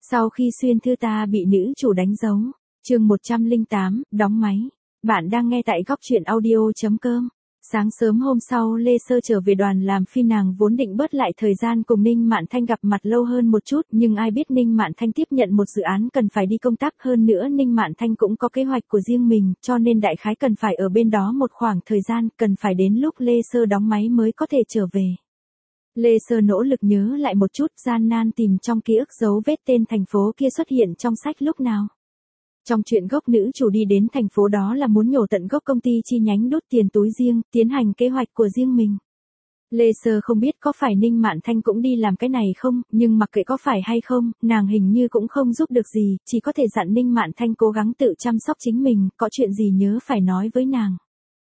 Sau khi xuyên thư ta bị nữ chủ đánh dấu. Chương 108, đóng máy. Bạn đang nghe tại góc truyện audio.com. Sáng sớm hôm sau Lê Sơ trở về đoàn làm phim, nàng vốn định bớt lại thời gian cùng Ninh Mạn Thanh gặp mặt lâu hơn một chút, nhưng ai biết Ninh Mạn Thanh tiếp nhận một dự án cần phải đi công tác, hơn nữa Ninh Mạn Thanh cũng có kế hoạch của riêng mình, cho nên đại khái cần phải ở bên đó một khoảng thời gian, cần phải đến lúc Lê Sơ đóng máy mới có thể trở về. Lê Sơ nỗ lực nhớ lại một chút, gian nan tìm trong ký ức dấu vết tên thành phố kia xuất hiện trong sách lúc nào. Trong truyện gốc, nữ chủ đi đến thành phố đó là muốn nhổ tận gốc công ty chi nhánh đốt tiền túi riêng, tiến hành kế hoạch của riêng mình. Lê Sơ không biết có phải Ninh Mạn Thanh cũng đi làm cái này không, nhưng mặc kệ có phải hay không, nàng hình như cũng không giúp được gì, chỉ có thể dặn Ninh Mạn Thanh cố gắng tự chăm sóc chính mình, có chuyện gì nhớ phải nói với nàng.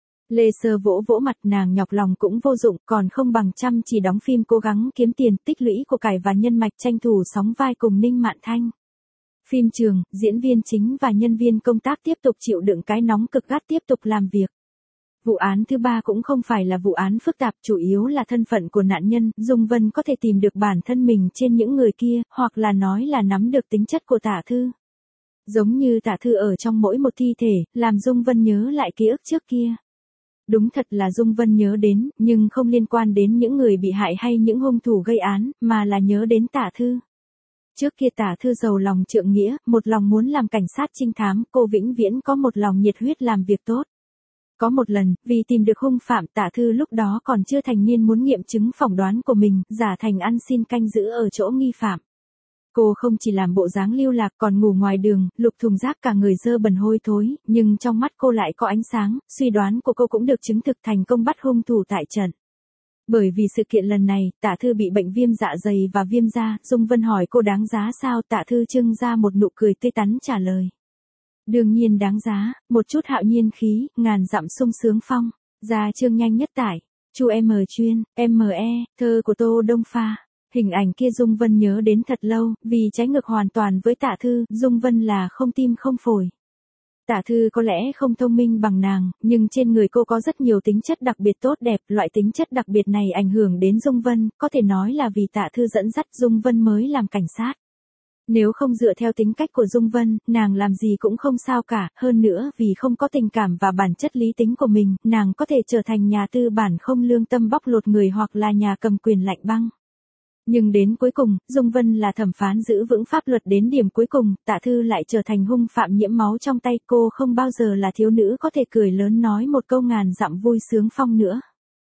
Lê Sơ vỗ vỗ mặt, nàng nhọc lòng cũng vô dụng, còn không bằng chăm chỉ đóng phim cố gắng kiếm tiền, tích lũy của cải và nhân mạch, tranh thủ sóng vai cùng Ninh Mạn Thanh. Phim trường, diễn viên chính và nhân viên công tác tiếp tục chịu đựng cái nóng cực gắt, tiếp tục làm việc. Vụ án thứ ba cũng không phải là vụ án phức tạp, chủ yếu là thân phận của nạn nhân, Dung Vân có thể tìm được bản thân mình trên những người kia, hoặc là nói là nắm được tính chất của tả thư. Giống như tả thư ở trong mỗi một thi thể, làm Dung Vân nhớ lại ký ức trước kia. Đúng thật là Dung Vân nhớ đến, nhưng không liên quan đến những người bị hại hay những hung thủ gây án, mà là nhớ đến tả thư. Trước kia tả thư giàu lòng trượng nghĩa, một lòng muốn làm cảnh sát trinh thám, cô vĩnh viễn có một lòng nhiệt huyết làm việc tốt. Có một lần, vì tìm được hung phạm, tả thư lúc đó còn chưa thành niên muốn nghiệm chứng phỏng đoán của mình, giả thành ăn xin canh giữ ở chỗ nghi phạm. Cô không chỉ làm bộ dáng lưu lạc, còn ngủ ngoài đường, lục thùng rác, cả người dơ bẩn hôi thối, nhưng trong mắt cô lại có ánh sáng, suy đoán của cô cũng được chứng thực, thành công bắt hung thủ tại trận. Bởi vì sự kiện lần này, tả thư bị bệnh viêm dạ dày và viêm da, Dung Vân hỏi cô đáng giá sao, tả thư trưng ra một nụ cười tươi tắn trả lời. Đương nhiên đáng giá, một chút hạo nhiên khí, ngàn dặm sung sướng phong, ra chương nhanh nhất tải, Chu M chuyên, ME, thơ của Tô Đông Pha. Hình ảnh kia Dung Vân nhớ đến thật lâu, vì trái ngược hoàn toàn với tả thư, Dung Vân là không tim không phổi. Tả thư có lẽ không thông minh bằng nàng, nhưng trên người cô có rất nhiều tính chất đặc biệt tốt đẹp, loại tính chất đặc biệt này ảnh hưởng đến Dung Vân, có thể nói là vì tả thư dẫn dắt Dung Vân mới làm cảnh sát. Nếu không dựa theo tính cách của Dung Vân, nàng làm gì cũng không sao cả, hơn nữa vì không có tình cảm và bản chất lý tính của mình, nàng có thể trở thành nhà tư bản không lương tâm bóc lột người hoặc là nhà cầm quyền lạnh băng. Nhưng đến cuối cùng, Dung Vân là thẩm phán giữ vững pháp luật đến điểm cuối cùng, tả thư lại trở thành hung phạm nhiễm máu trong tay, cô không bao giờ là thiếu nữ có thể cười lớn nói một câu ngàn dặm vui sướng phong nữa.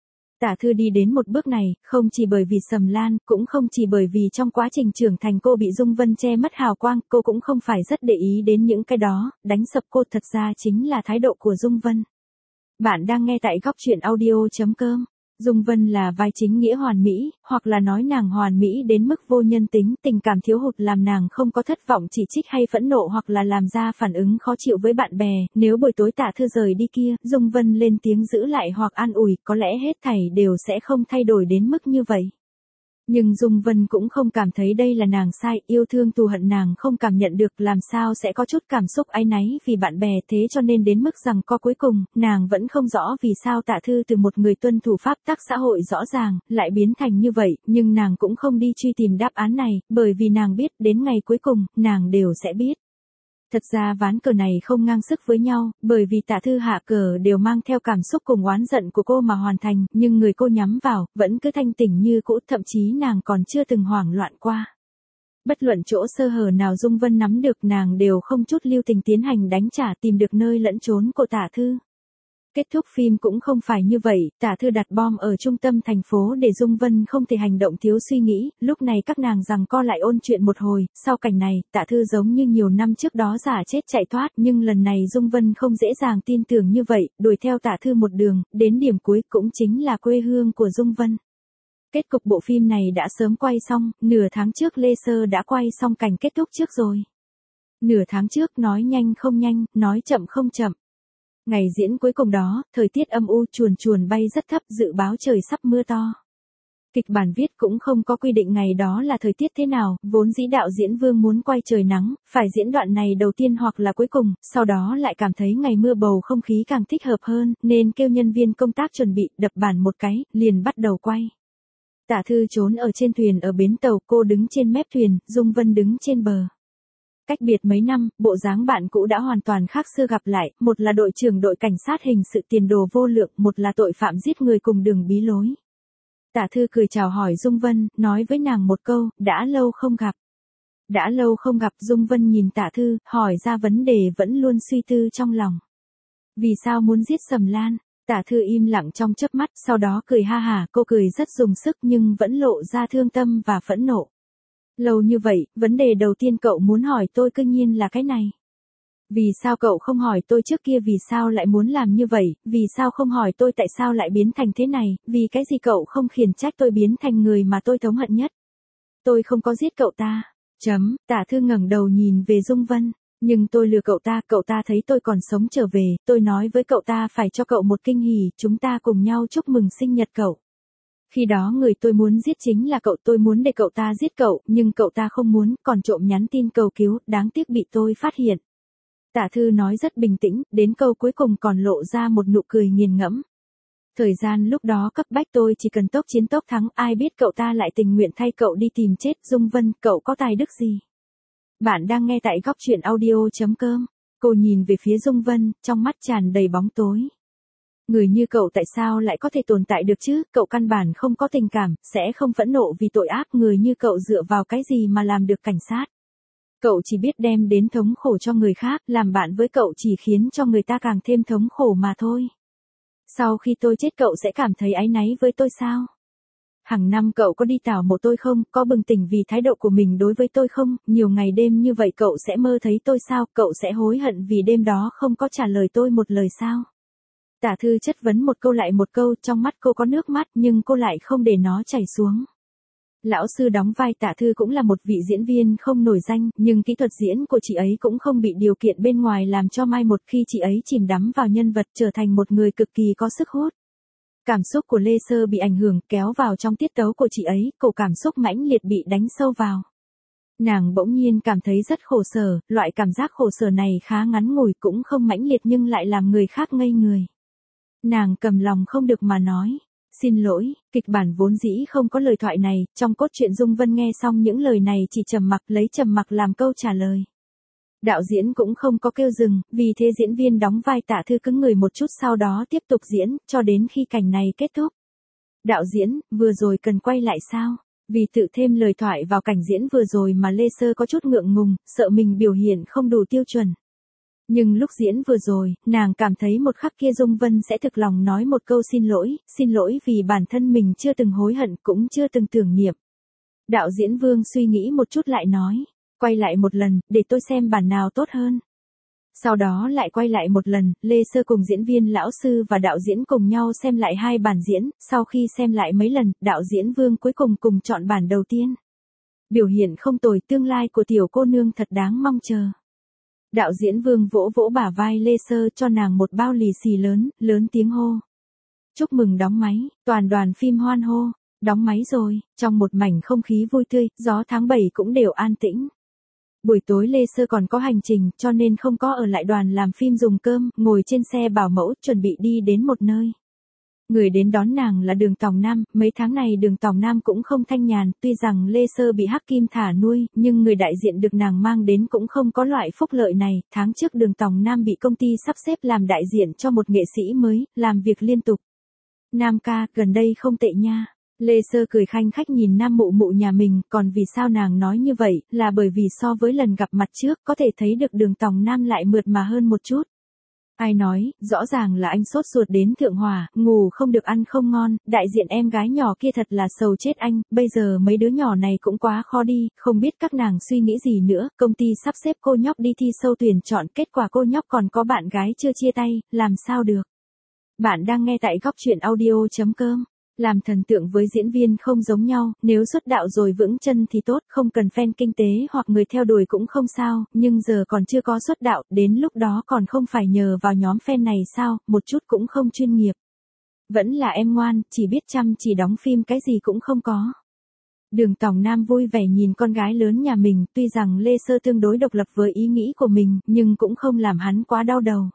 Tả thư đi đến một bước này, không chỉ bởi vì Sầm Lan, cũng không chỉ bởi vì trong quá trình trưởng thành cô bị Dung Vân che mất hào quang, cô cũng không phải rất để ý đến những cái đó, đánh sập cô thật ra chính là thái độ của Dung Vân. Bạn đang nghe tại góc truyện audio.com. Dung Vân là vai chính nghĩa hoàn mỹ, hoặc là nói nàng hoàn mỹ đến mức vô nhân tính, tình cảm thiếu hụt làm nàng không có thất vọng chỉ trích hay phẫn nộ hoặc là làm ra phản ứng khó chịu với bạn bè, nếu buổi tối tả thư rời đi kia, Dung Vân lên tiếng giữ lại hoặc an ủi, có lẽ hết thảy đều sẽ không thay đổi đến mức như vậy. Nhưng Dung Vân cũng không cảm thấy đây là nàng sai, yêu thương thù hận nàng không cảm nhận được, làm sao sẽ có chút cảm xúc áy náy vì bạn bè, thế cho nên đến mức rằng co cuối cùng, nàng vẫn không rõ vì sao tả thư từ một người tuân thủ pháp tắc xã hội rõ ràng, lại biến thành như vậy, nhưng nàng cũng không đi truy tìm đáp án này, bởi vì nàng biết, đến ngày cuối cùng, nàng đều sẽ biết. Thật ra ván cờ này không ngang sức với nhau, bởi vì tả thư hạ cờ đều mang theo cảm xúc cùng oán giận của cô mà hoàn thành, nhưng người cô nhắm vào, vẫn cứ thanh tỉnh như cũ, thậm chí nàng còn chưa từng hoảng loạn qua. Bất luận chỗ sơ hở nào Dung Vân nắm được, nàng đều không chút lưu tình tiến hành đánh trả, tìm được nơi lẫn trốn của tả thư. Kết thúc phim cũng không phải như vậy, tả thư đặt bom ở trung tâm thành phố để Dung Vân không thể hành động thiếu suy nghĩ, lúc này các nàng giằng co lại ôn chuyện một hồi, sau cảnh này, tả thư giống như nhiều năm trước đó giả chết chạy thoát, nhưng lần này Dung Vân không dễ dàng tin tưởng như vậy, đuổi theo tả thư một đường, đến điểm cuối cũng chính là quê hương của Dung Vân. Kết cục bộ phim này đã sớm quay xong, nửa tháng trước Lê Sơ đã quay xong cảnh kết thúc trước rồi. Nửa tháng trước nói nhanh không nhanh, nói chậm không chậm. Ngày diễn cuối cùng đó, thời tiết âm u, chuồn chuồn bay rất thấp, dự báo trời sắp mưa to. Kịch bản viết cũng không có quy định ngày đó là thời tiết thế nào, vốn dĩ đạo diễn Vương muốn quay trời nắng, phải diễn đoạn này đầu tiên hoặc là cuối cùng, sau đó lại cảm thấy ngày mưa bầu không khí càng thích hợp hơn, nên kêu nhân viên công tác chuẩn bị, đập bản một cái, liền bắt đầu quay. Tả thư trốn ở trên thuyền ở bến tàu, cô đứng trên mép thuyền, Dung Vân đứng trên bờ. Cách biệt mấy năm, bộ dáng bạn cũ đã hoàn toàn khác xưa gặp lại, một là đội trưởng đội cảnh sát hình sự tiền đồ vô lượng, một là tội phạm giết người cùng đường bí lối. Tạ Thư cười chào hỏi Dung Vân, nói với nàng một câu, đã lâu không gặp. Đã lâu không gặp. Dung Vân nhìn Tạ Thư, hỏi ra vấn đề vẫn luôn suy tư trong lòng. Vì sao muốn giết Sầm Lan? Tạ Thư im lặng trong chớp mắt, sau đó cười ha hả, cô cười rất dùng sức nhưng vẫn lộ ra thương tâm và phẫn nộ. Lâu như vậy, vấn đề đầu tiên cậu muốn hỏi tôi cương nhiên là cái này. Vì sao cậu không hỏi tôi trước kia vì sao lại muốn làm như vậy, vì sao không hỏi tôi tại sao lại biến thành thế này, vì cái gì cậu không khiển trách tôi biến thành người mà tôi thống hận nhất. Tôi không có giết cậu ta. Tạ Thư ngẩng đầu nhìn về Dung Vân. Nhưng tôi lừa cậu ta thấy tôi còn sống trở về, tôi nói với cậu ta phải cho cậu một kinh hỉ, chúng ta cùng nhau chúc mừng sinh nhật cậu. Khi đó người tôi muốn giết chính là cậu, tôi muốn để cậu ta giết cậu, nhưng cậu ta không muốn, còn trộm nhắn tin cầu cứu, đáng tiếc bị tôi phát hiện. Tạ Thư nói rất bình tĩnh, đến câu cuối cùng còn lộ ra một nụ cười nghiền ngẫm. Thời gian lúc đó cấp bách tôi chỉ cần tốc chiến tốc thắng, ai biết cậu ta lại tình nguyện thay cậu đi tìm chết. Dung Vân, cậu có tài đức gì? Bạn đang nghe tại góc truyện audio.com. Cô nhìn về phía Dung Vân, trong mắt tràn đầy bóng tối. Người như cậu tại sao lại có thể tồn tại được chứ, cậu căn bản không có tình cảm, sẽ không phẫn nộ vì tội ác, người như cậu dựa vào cái gì mà làm được cảnh sát. Cậu chỉ biết đem đến thống khổ cho người khác, làm bạn với cậu chỉ khiến cho người ta càng thêm thống khổ mà thôi. Sau khi tôi chết cậu sẽ cảm thấy áy náy với tôi sao? Hàng năm cậu có đi tảo mộ tôi không, có bừng tỉnh vì thái độ của mình đối với tôi không, nhiều ngày đêm như vậy cậu sẽ mơ thấy tôi sao, cậu sẽ hối hận vì đêm đó không có trả lời tôi một lời sao? Tạ Thư chất vấn một câu lại một câu, trong mắt cô có nước mắt nhưng cô lại không để nó chảy xuống. Lão sư đóng vai Tạ Thư cũng là một vị diễn viên không nổi danh, nhưng kỹ thuật diễn của chị ấy cũng không bị điều kiện bên ngoài làm cho mai một khi chị ấy chìm đắm vào nhân vật trở thành một người cực kỳ có sức hút. Cảm xúc của Lê Sơ bị ảnh hưởng kéo vào trong tiết tấu của chị ấy, cổ cảm xúc mãnh liệt bị đánh sâu vào. Nàng bỗng nhiên cảm thấy rất khổ sở, loại cảm giác khổ sở này khá ngắn ngủi cũng không mãnh liệt nhưng lại làm người khác ngây người. Nàng cầm lòng không được mà nói. Xin lỗi, kịch bản vốn dĩ không có lời thoại này, trong cốt truyện Dung Vân nghe xong những lời này chỉ trầm mặc, lấy trầm mặc làm câu trả lời. Đạo diễn cũng không có kêu dừng, vì thế diễn viên đóng vai Tạ Thư cứng người một chút sau đó tiếp tục diễn, cho đến khi cảnh này kết thúc. Đạo diễn, vừa rồi cần quay lại sao? Vì tự thêm lời thoại vào cảnh diễn vừa rồi mà Lê Sơ có chút ngượng ngùng, sợ mình biểu hiện không đủ tiêu chuẩn. Nhưng lúc diễn vừa rồi, nàng cảm thấy một khắc kia Dung Vân sẽ thực lòng nói một câu xin lỗi vì bản thân mình chưa từng hối hận cũng chưa từng tưởng niệm. Đạo diễn Vương suy nghĩ một chút lại nói, quay lại một lần, để tôi xem bản nào tốt hơn. Sau đó lại quay lại một lần, Lê Sơ cùng diễn viên lão sư và đạo diễn cùng nhau xem lại hai bản diễn, sau khi xem lại mấy lần, đạo diễn Vương cuối cùng chọn bản đầu tiên. Biểu hiện không tồi, tương lai của tiểu cô nương thật đáng mong chờ. Đạo diễn Vương vỗ vỗ bả vai Lê Sơ cho nàng một bao lì xì lớn tiếng hô. Chúc mừng đóng máy, toàn đoàn phim hoan hô, đóng máy rồi, trong một mảnh không khí vui tươi, gió tháng 7 cũng đều an tĩnh. Buổi tối Lê Sơ còn có hành trình cho nên không có ở lại đoàn làm phim dùng cơm, ngồi trên xe bảo mẫu chuẩn bị đi đến một nơi. Người đến đón nàng là Đường Tòng Nam, mấy tháng này Đường Tòng Nam cũng không thanh nhàn, tuy rằng Lê Sơ bị Hắc Kim thả nuôi, nhưng người đại diện được nàng mang đến cũng không có loại phúc lợi này, tháng trước Đường Tòng Nam bị công ty sắp xếp làm đại diện cho một nghệ sĩ mới, làm việc liên tục. Nam ca, gần đây không tệ nha. Lê Sơ cười khanh khách nhìn Nam mụ mụ nhà mình, còn vì sao nàng nói như vậy, là bởi vì so với lần gặp mặt trước, có thể thấy được Đường Tòng Nam lại mượt mà hơn một chút. Ai nói, rõ ràng là anh sốt ruột đến thượng hỏa, ngủ không được ăn không ngon, đại diện em gái nhỏ kia thật là sầu chết anh, bây giờ mấy đứa nhỏ này cũng quá khó đi, không biết các nàng suy nghĩ gì nữa, công ty sắp xếp cô nhóc đi thi sâu tuyển chọn, kết quả cô nhóc còn có bạn gái chưa chia tay, làm sao được. Bạn đang nghe tại góc truyện audio.com. Làm thần tượng với diễn viên không giống nhau, nếu xuất đạo rồi vững chân thì tốt, không cần fan kinh tế hoặc người theo đuổi cũng không sao, nhưng giờ còn chưa có xuất đạo, đến lúc đó còn không phải nhờ vào nhóm fan này sao, một chút cũng không chuyên nghiệp. Vẫn là em ngoan, chỉ biết chăm chỉ đóng phim cái gì cũng không có. Đường Tòng Nam vui vẻ nhìn con gái lớn nhà mình, tuy rằng Lê Sơ tương đối độc lập với ý nghĩ của mình, nhưng cũng không làm hắn quá đau đầu.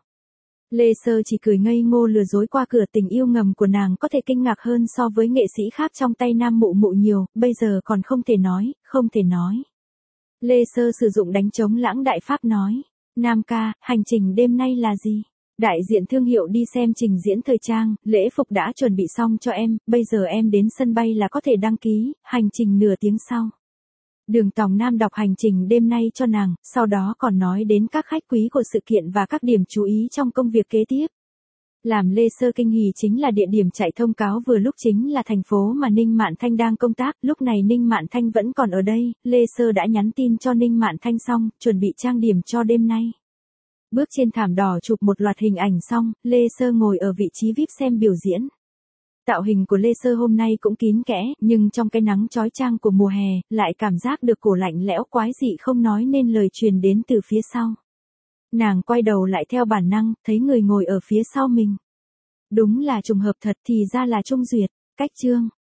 Lê Sơ chỉ cười ngây ngô lừa dối qua cửa, tình yêu ngầm của nàng có thể kinh ngạc hơn so với nghệ sĩ khác trong tay Nam mụ mụ nhiều, bây giờ còn không thể nói. Lê Sơ sử dụng đánh trống lãng đại pháp nói. Nam ca, hành trình đêm nay là gì? Đại diện thương hiệu đi xem trình diễn thời trang, lễ phục đã chuẩn bị xong cho em, bây giờ em đến sân bay là có thể đăng ký, hành trình nửa tiếng sau. Đường Tòng Nam đọc hành trình đêm nay cho nàng, sau đó còn nói đến các khách quý của sự kiện và các điểm chú ý trong công việc kế tiếp. Làm Lê Sơ kinh hỉ chính là địa điểm chạy thông cáo vừa lúc chính là thành phố mà Ninh Mạn Thanh đang công tác, lúc này Ninh Mạn Thanh vẫn còn ở đây, Lê Sơ đã nhắn tin cho Ninh Mạn Thanh xong, chuẩn bị trang điểm cho đêm nay. Bước trên thảm đỏ chụp một loạt hình ảnh xong, Lê Sơ ngồi ở vị trí VIP xem biểu diễn. Tạo hình của Lê Sơ hôm nay cũng kín kẽ, nhưng trong cái nắng chói chang của mùa hè, lại cảm giác được cổ lạnh lẽo quái dị không nói nên lời truyền đến từ phía sau. Nàng quay đầu lại theo bản năng, thấy người ngồi ở phía sau mình. Đúng là trùng hợp thật, thì ra là Trung Duyệt. Cách chương